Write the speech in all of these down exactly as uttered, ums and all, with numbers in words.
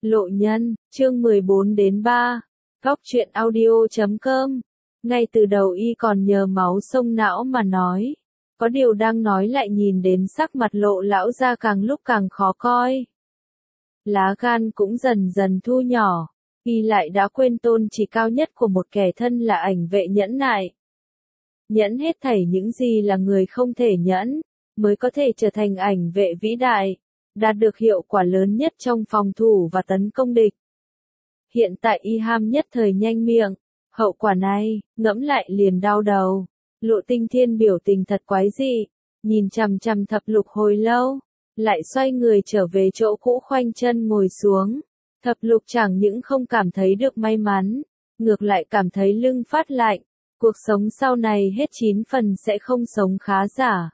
Lộ nhân, chương mười bốn đến ba, góc truyện audio chấm com. Ngay từ đầu y còn nhờ máu sông não mà nói. Có điều đang nói lại nhìn đến sắc mặt Lộ lão gia càng lúc càng khó coi. Lá gan cũng dần dần thu nhỏ. Y lại đã quên tôn chỉ cao nhất của một kẻ thân là ảnh vệ nhẫn nại. Nhẫn hết thảy những gì là người không thể nhẫn, mới có thể trở thành ảnh vệ vĩ đại, đạt được hiệu quả lớn nhất trong phòng thủ và tấn công địch. Hiện tại y ham nhất thời nhanh miệng, hậu quả này, ngẫm lại liền đau đầu. Lộ Tinh Thiên biểu tình thật quái dị, nhìn chằm chằm Thập Lục hồi lâu, lại xoay người trở về chỗ cũ khoanh chân ngồi xuống. Thập Lục chẳng những không cảm thấy được may mắn, ngược lại cảm thấy lưng phát lạnh, cuộc sống sau này hết chín phần sẽ không sống khá giả.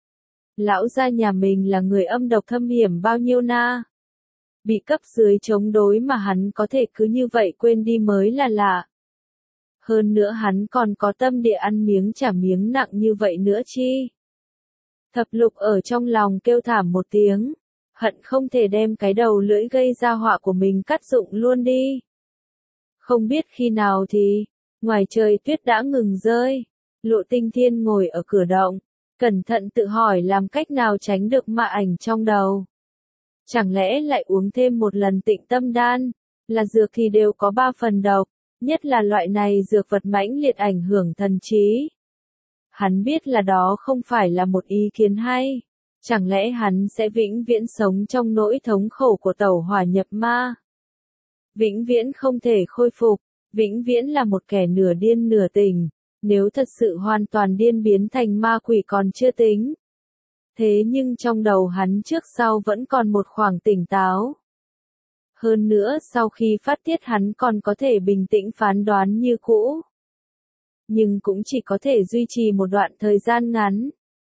Lão gia nhà mình là người âm độc thâm hiểm bao nhiêu na. Bị cấp dưới chống đối mà hắn có thể cứ như vậy quên đi mới là lạ. Hơn nữa hắn còn có tâm địa ăn miếng trả miếng nặng như vậy nữa chi. Thập Lục ở trong lòng kêu thảm một tiếng, hận không thể đem cái đầu lưỡi gây ra họa của mình cắt rụng luôn đi. Không biết khi nào thì, ngoài trời tuyết đã ngừng rơi, Lộ Tinh Thiên ngồi ở cửa động, cẩn thận tự hỏi làm cách nào tránh được ma ảnh trong đầu. Chẳng lẽ lại uống thêm một lần Tịnh Tâm Đan, là dược thì đều có ba phần độc, nhất là loại này dược vật mãnh liệt ảnh hưởng thần trí. Hắn biết là đó không phải là một ý kiến hay, chẳng lẽ hắn sẽ vĩnh viễn sống trong nỗi thống khổ của tẩu hỏa nhập ma. Vĩnh viễn không thể khôi phục, vĩnh viễn là một kẻ nửa điên nửa tỉnh, nếu thật sự hoàn toàn điên biến thành ma quỷ còn chưa tính. Thế nhưng trong đầu hắn trước sau vẫn còn một khoảng tỉnh táo. Hơn nữa sau khi phát tiết hắn còn có thể bình tĩnh phán đoán như cũ. Nhưng cũng chỉ có thể duy trì một đoạn thời gian ngắn.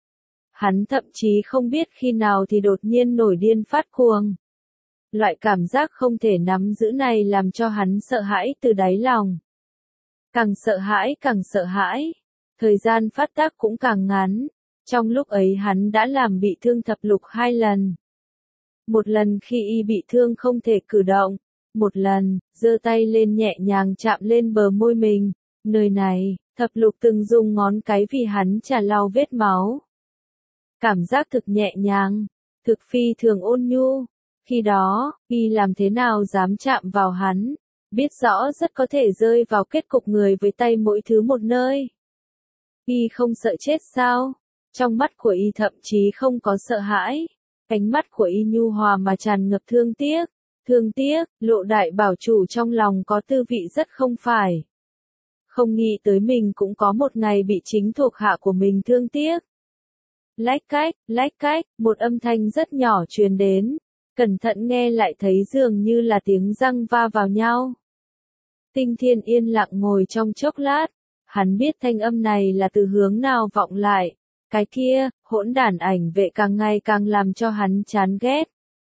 Hắn thậm chí không biết khi nào thì đột nhiên nổi điên phát cuồng. Loại cảm giác không thể nắm giữ này làm cho hắn sợ hãi từ đáy lòng. Càng sợ hãi càng sợ hãi, thời gian phát tác cũng càng ngắn. Trong lúc ấy hắn đã làm bị thương Thập Lục hai lần. Một lần khi y bị thương không thể cử động, một lần, giơ tay lên nhẹ nhàng chạm lên bờ môi mình. Nơi này, Thập Lục từng dùng ngón cái vì hắn chà lau vết máu. Cảm giác thực nhẹ nhàng, thực phi thường ôn nhu. Khi đó, y làm thế nào dám chạm vào hắn, biết rõ rất có thể rơi vào kết cục người với tay mỗi thứ một nơi. Y không sợ chết sao? Trong mắt của y thậm chí không có sợ hãi. Ánh mắt của y nhu hòa mà tràn ngập thương tiếc. Thương tiếc, Lộ đại bảo chủ trong lòng có tư vị rất không phải. Không nghĩ tới mình cũng có một ngày bị chính thuộc hạ của mình thương tiếc. Lách cách, lách cách, một âm thanh rất nhỏ truyền đến. Cẩn thận nghe lại thấy dường như là tiếng răng va vào nhau. Tinh Thiên yên lặng ngồi trong chốc lát. Hắn biết thanh âm này là từ hướng nào vọng lại. Cái kia, hỗn đản ảnh vệ càng ngày càng làm cho hắn chán ghét.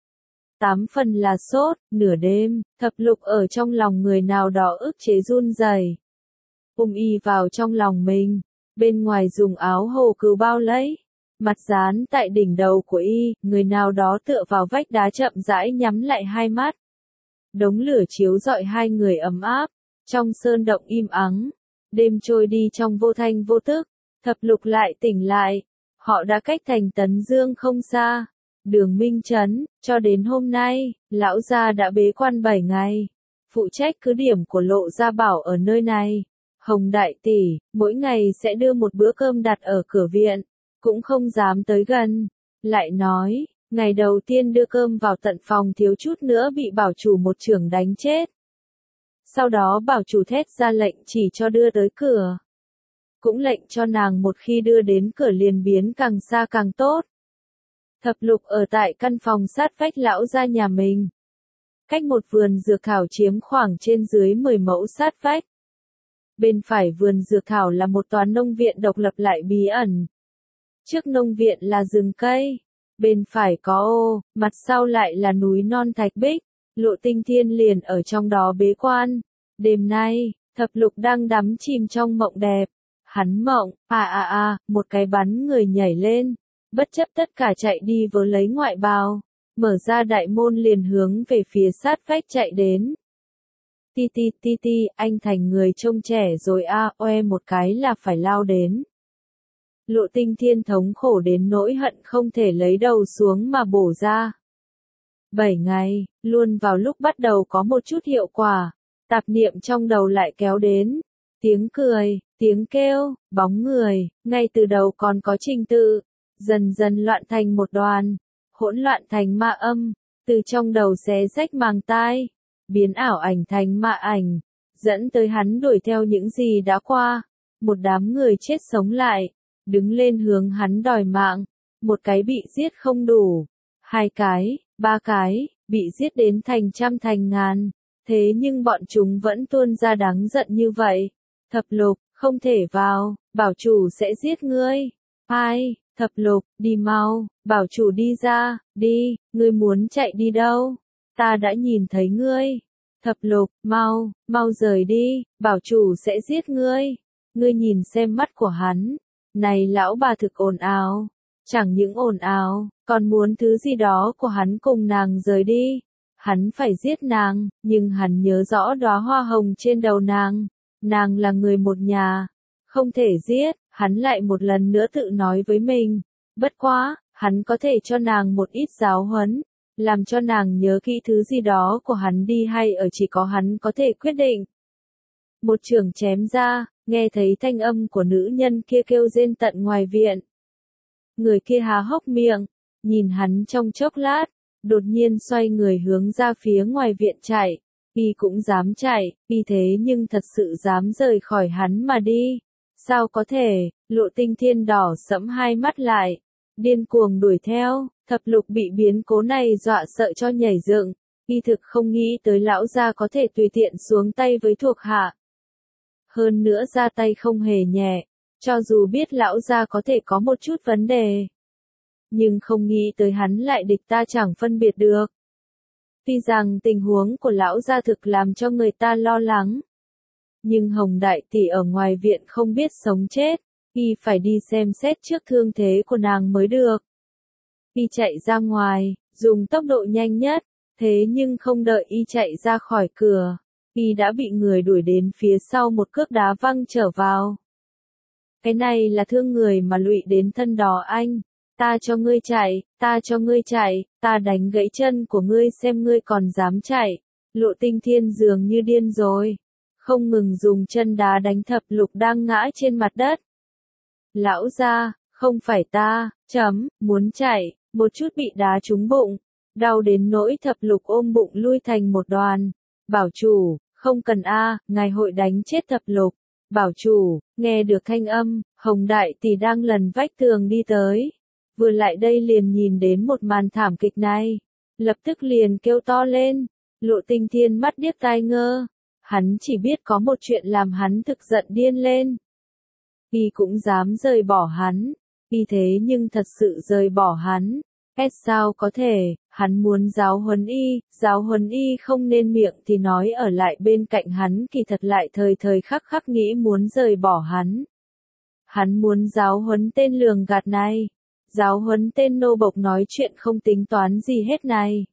Tám phần là sốt, nửa đêm, Thập Lục ở trong lòng người nào đó ức chế run rẩy. Ôm y vào trong lòng mình, bên ngoài dùng áo hồ cừu bao lấy. Mặt dán tại đỉnh đầu của y, người nào đó tựa vào vách đá chậm rãi nhắm lại hai mắt. Đống lửa chiếu rọi hai người ấm áp, trong sơn động im ắng. Đêm trôi đi trong vô thanh vô tức, Thập Lục lại tỉnh lại. Họ đã cách thành Tấn Dương không xa. Đường Minh Trấn, cho đến hôm nay, lão gia đã bế quan bảy ngày. Phụ trách cứ điểm của Lộ gia bảo ở nơi này. Hồng đại tỷ, mỗi ngày sẽ đưa một bữa cơm đặt ở cửa viện. Cũng không dám tới gần. Lại nói, ngày đầu tiên đưa cơm vào tận phòng thiếu chút nữa bị bảo chủ một chưởng đánh chết. Sau đó bảo chủ thét ra lệnh chỉ cho đưa tới cửa. Cũng lệnh cho nàng một khi đưa đến cửa liền biến càng xa càng tốt. Thập Lục ở tại căn phòng sát vách lão gia nhà mình. Cách một vườn dược thảo chiếm khoảng trên dưới mười mẫu sát vách. Bên phải vườn dược thảo là một tòa nông viện độc lập lại bí ẩn. Trước nông viện là rừng cây, bên phải có ô, mặt sau lại là núi non thạch bích. Lộ Tinh Thiên liền ở trong đó bế quan. Đêm nay, Thập Lục đang đắm chìm trong mộng đẹp. Hắn mộng, à à à, một cái bắn người nhảy lên, bất chấp tất cả chạy đi vớ lấy ngoại bào. mở ra đại môn liền hướng về phía sát vách chạy đến. Ti ti ti ti, anh thành người trông trẻ rồi a, oe một cái là phải lao đến. Lộ Tinh Thiên thống khổ đến nỗi hận không thể lấy đầu xuống mà bổ ra. Bảy ngày, luôn vào lúc bắt đầu có một chút hiệu quả, tạp niệm trong đầu lại kéo đến. Tiếng cười, tiếng kêu, bóng người, ngay từ đầu còn có trình tự, dần dần loạn thành một đoàn, hỗn loạn thành ma âm, từ trong đầu xé rách màng tai, biến ảo ảnh thành ma ảnh, dẫn tới hắn đuổi theo những gì đã qua. Một đám người chết sống lại, đứng lên hướng hắn đòi mạng, một cái bị giết không đủ, hai cái, ba cái, bị giết đến thành trăm thành ngàn, thế nhưng bọn chúng vẫn tuôn ra đáng giận như vậy. Thập Lục, không thể vào, bảo chủ sẽ giết ngươi. Ai, Thập Lục, đi mau, bảo chủ đi ra, đi, ngươi muốn chạy đi đâu? Ta đã nhìn thấy ngươi. Thập Lục, mau, mau rời đi, bảo chủ sẽ giết ngươi. Ngươi nhìn xem mắt của hắn. Này lão bà thực ồn ào, chẳng những ồn ào, còn muốn thứ gì đó của hắn cùng nàng rời đi. Hắn phải giết nàng, nhưng hắn nhớ rõ đóa hoa hồng trên đầu nàng. Nàng là người một nhà, không thể giết, hắn lại một lần nữa tự nói với mình. Bất quá, hắn có thể cho nàng một ít giáo huấn, làm cho nàng nhớ kỹ thứ gì đó của hắn đi hay ở chỉ có hắn có thể quyết định. Một chưởng chém ra, nghe thấy thanh âm của nữ nhân kia kêu rên tận ngoài viện. Người kia há hốc miệng, nhìn hắn trong chốc lát, đột nhiên xoay người hướng ra phía ngoài viện chạy. Y cũng dám chạy, y thế nhưng thật sự dám rời khỏi hắn mà đi. Sao có thể, Lộ Tinh Thiên đỏ sẫm hai mắt lại, điên cuồng đuổi theo. Thập Lục bị biến cố này dọa sợ cho nhảy dựng, y thực không nghĩ tới lão gia có thể tùy tiện xuống tay với thuộc hạ. Hơn nữa ra tay không hề nhẹ, cho dù biết lão gia có thể có một chút vấn đề. Nhưng không nghĩ tới hắn lại địch ta chẳng phân biệt được. Tuy rằng tình huống của lão gia thực làm cho người ta lo lắng. Nhưng Hồng Đại Tỷ ở ngoài viện không biết sống chết, y phải đi xem xét trước thương thế của nàng mới được. Y chạy ra ngoài, dùng tốc độ nhanh nhất, thế nhưng không đợi y chạy ra khỏi cửa, y đã bị người đuổi đến phía sau một cước đá văng trở vào. Cái này là thương người mà lụy đến thân đó anh. Ta cho ngươi chạy, ta cho ngươi chạy, ta đánh gãy chân của ngươi xem ngươi còn dám chạy. Lộ Tinh Thiên dường như điên rồi, không ngừng dùng chân đá đánh Thập Lục đang ngã trên mặt đất. Lão gia, không phải ta, chấm, muốn chạy, một chút bị đá trúng bụng, đau đến nỗi Thập Lục ôm bụng lui thành một đoàn. Bảo chủ, không cần a, ngài hội đánh chết Thập Lục. Bảo chủ, nghe được thanh âm, Hồng Đại Tỷ đang lần vách tường đi tới. Vừa lại đây liền nhìn đến một màn thảm kịch này, lập tức liền kêu to lên. Lộ Tinh Thiên mắt điếc tai ngơ, hắn chỉ biết có một chuyện làm hắn thực giận điên lên. Y cũng dám rời bỏ hắn, y thế nhưng thật sự rời bỏ hắn. Ết sao có thể, hắn muốn giáo huấn y, giáo huấn y không nên miệng thì nói ở lại bên cạnh hắn kỳ thật lại thời thời khắc khắc nghĩ muốn rời bỏ hắn. Hắn muốn giáo huấn tên lường gạt này. Giáo huấn tên nô bộc nói chuyện không tính toán gì hết này.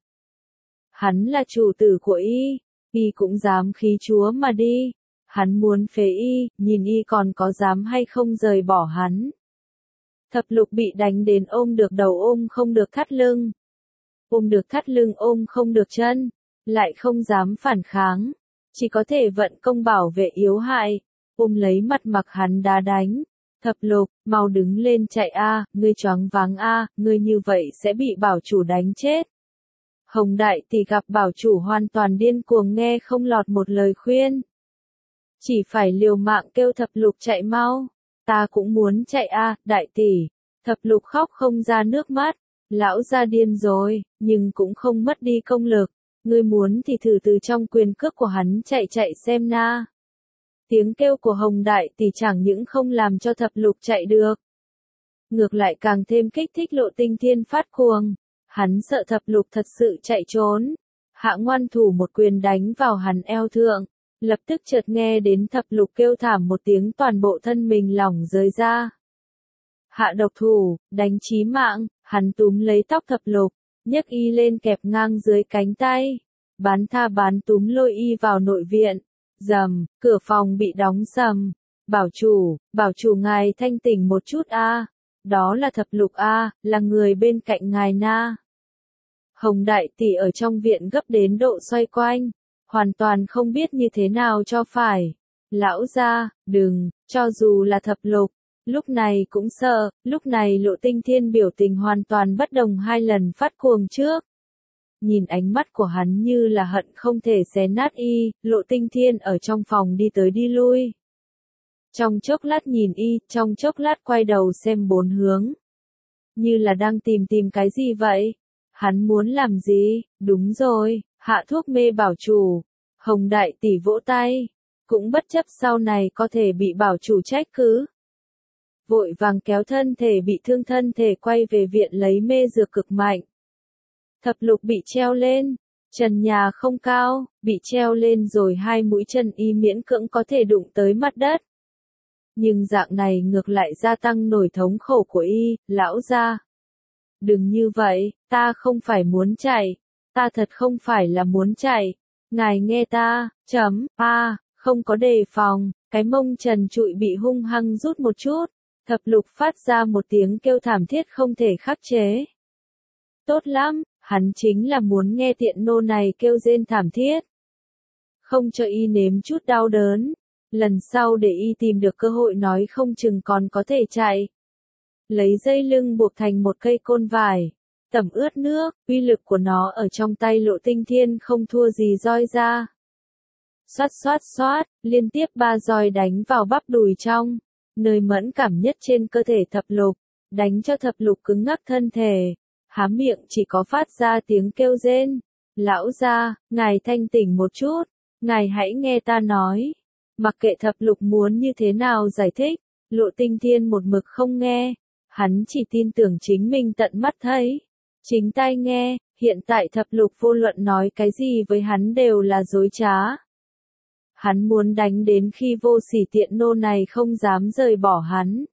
Hắn là chủ tử của y, y cũng dám khí chúa mà đi. Hắn muốn phế y, nhìn y còn có dám hay không rời bỏ hắn. Thập Lục bị đánh đến ôm được đầu ôm không được thắt lưng. Ôm được thắt lưng ôm không được chân, lại không dám phản kháng. Chỉ có thể vận công bảo vệ yếu hại, ôm lấy mặt mặc hắn đá đánh. Thập Lục, mau đứng lên chạy a, ngươi choáng váng a, ngươi như vậy sẽ bị bảo chủ đánh chết. Hồng Đại Tỷ gặp bảo chủ hoàn toàn điên cuồng nghe không lọt một lời khuyên. Chỉ phải liều mạng kêu Thập Lục chạy mau. Ta cũng muốn chạy a, Đại Tỷ. Thập Lục khóc không ra nước mắt. Lão gia điên rồi, nhưng cũng không mất đi công lực. Ngươi muốn thì thử từ trong quyền cước của hắn chạy chạy xem na. Tiếng kêu của Hồng Đại Tỷ chẳng những không làm cho Thập Lục chạy được, ngược lại càng thêm kích thích Lộ Tinh Thiên phát cuồng. Hắn sợ Thập Lục thật sự chạy trốn. Hạ ngoan thủ một quyền đánh vào hắn eo thượng, lập tức chợt nghe đến Thập Lục kêu thảm một tiếng, toàn bộ thân mình lỏng rơi ra. Hạ độc thủ, đánh chí mạng, hắn túm lấy tóc Thập Lục, nhấc y lên kẹp ngang dưới cánh tay, bán tha bán túm lôi y vào nội viện. Rầm, cửa phòng bị đóng sầm. Bảo chủ, bảo chủ ngài thanh tỉnh một chút a, đó là Thập Lục a, là người bên cạnh ngài na. Hồng đại tỷ ở trong viện gấp đến độ xoay quanh, hoàn toàn không biết như thế nào cho phải. Lão gia, đừng, cho dù là Thập Lục, lúc này cũng sợ. Lúc này Lộ Tinh Thiên biểu tình hoàn toàn bất đồng hai lần phát cuồng trước. Nhìn ánh mắt của hắn như là hận không thể xé nát y, Lộ Tinh Thiên ở trong phòng đi tới đi lui. Trong chốc lát nhìn y, trong chốc lát quay đầu xem bốn hướng. Như là đang tìm tìm cái gì vậy? Hắn muốn làm gì? Đúng rồi, hạ thuốc mê bảo chủ. Hồng đại tỷ vỗ tay, cũng bất chấp sau này có thể bị bảo chủ trách cứ. Vội vàng kéo thân thể bị thương thân thể quay về viện lấy mê dược cực mạnh. Thập Lục bị treo lên, trần nhà không cao, bị treo lên rồi hai mũi chân y miễn cưỡng có thể đụng tới mặt đất. Nhưng dạng này ngược lại gia tăng nổi thống khổ của y, lão gia. Đừng như vậy, ta không phải muốn chạy, ta thật không phải là muốn chạy, ngài nghe ta, chấm, a, không có đề phòng, cái mông trần trụi bị hung hăng rút một chút, Thập Lục phát ra một tiếng kêu thảm thiết không thể khắc chế. Tốt lắm, hắn chính là muốn nghe tiện nô này kêu rên thảm thiết. Không cho y nếm chút đau đớn. Lần sau để y tìm được cơ hội nói không chừng còn có thể chạy. Lấy dây lưng buộc thành một cây côn vải, tẩm ướt nước, uy lực của nó ở trong tay Lộ Tinh Thiên không thua gì roi ra. Xoát xoát xoát, liên tiếp ba roi đánh vào bắp đùi trong, nơi mẫn cảm nhất trên cơ thể Thập Lục, đánh cho Thập Lục cứng ngắc thân thể, há miệng chỉ có phát ra tiếng kêu rên. Lão gia, ngài thanh tỉnh một chút, ngài hãy nghe ta nói. Mặc kệ Thập Lục muốn như thế nào giải thích, Lộ Tinh Thiên một mực không nghe, hắn chỉ tin tưởng chính mình tận mắt thấy, chính tai nghe, hiện tại Thập Lục vô luận nói cái gì với hắn đều là dối trá. Hắn muốn đánh đến khi vô sỉ tiện nô này không dám rời bỏ hắn.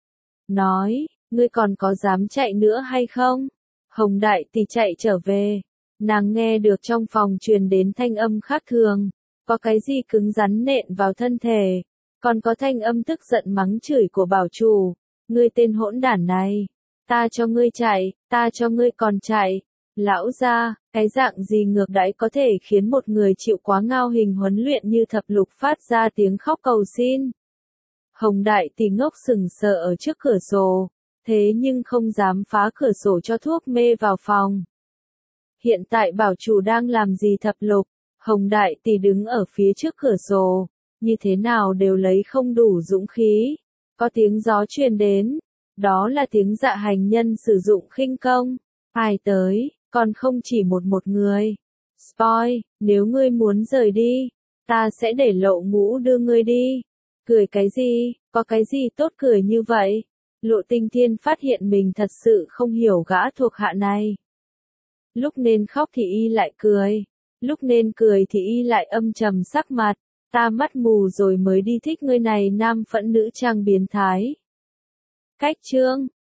Nói, ngươi còn có dám chạy nữa hay không? Hồng đại tỷ chạy trở về, nàng nghe được trong phòng truyền đến thanh âm khác thường. Có cái gì cứng rắn nện vào thân thể, còn có thanh âm tức giận mắng chửi của bảo chủ, ngươi tên hỗn đản này, ta cho ngươi chạy, ta cho ngươi còn chạy. Lão gia, cái dạng gì ngược đãi có thể khiến một người chịu quá ngao hình huấn luyện như Thập Lục phát ra tiếng khóc cầu xin. Hồng đại tỷ ngốc sừng sờ ở trước cửa sổ, thế nhưng không dám phá cửa sổ cho thuốc mê vào phòng. Hiện tại bảo chủ đang làm gì Thập Lục? Hồng đại tỷ đứng ở phía trước cửa sổ, như thế nào đều lấy không đủ dũng khí. Có tiếng gió truyền đến, đó là tiếng Dạ Hành Nhân sử dụng khinh công. Ai tới, còn không chỉ một một người. Spoil, nếu ngươi muốn rời đi, ta sẽ để Lộ Ngũ đưa ngươi đi. Cười cái gì, có cái gì tốt cười như vậy? Lộ Tinh Thiên phát hiện mình thật sự không hiểu gã thuộc hạ này. Lúc nên khóc thì y lại cười. Lúc nên cười thì y lại âm trầm sắc mặt, ta mắt mù rồi mới đi thích ngươi này nam phẫn nữ trang biến thái. Cách chương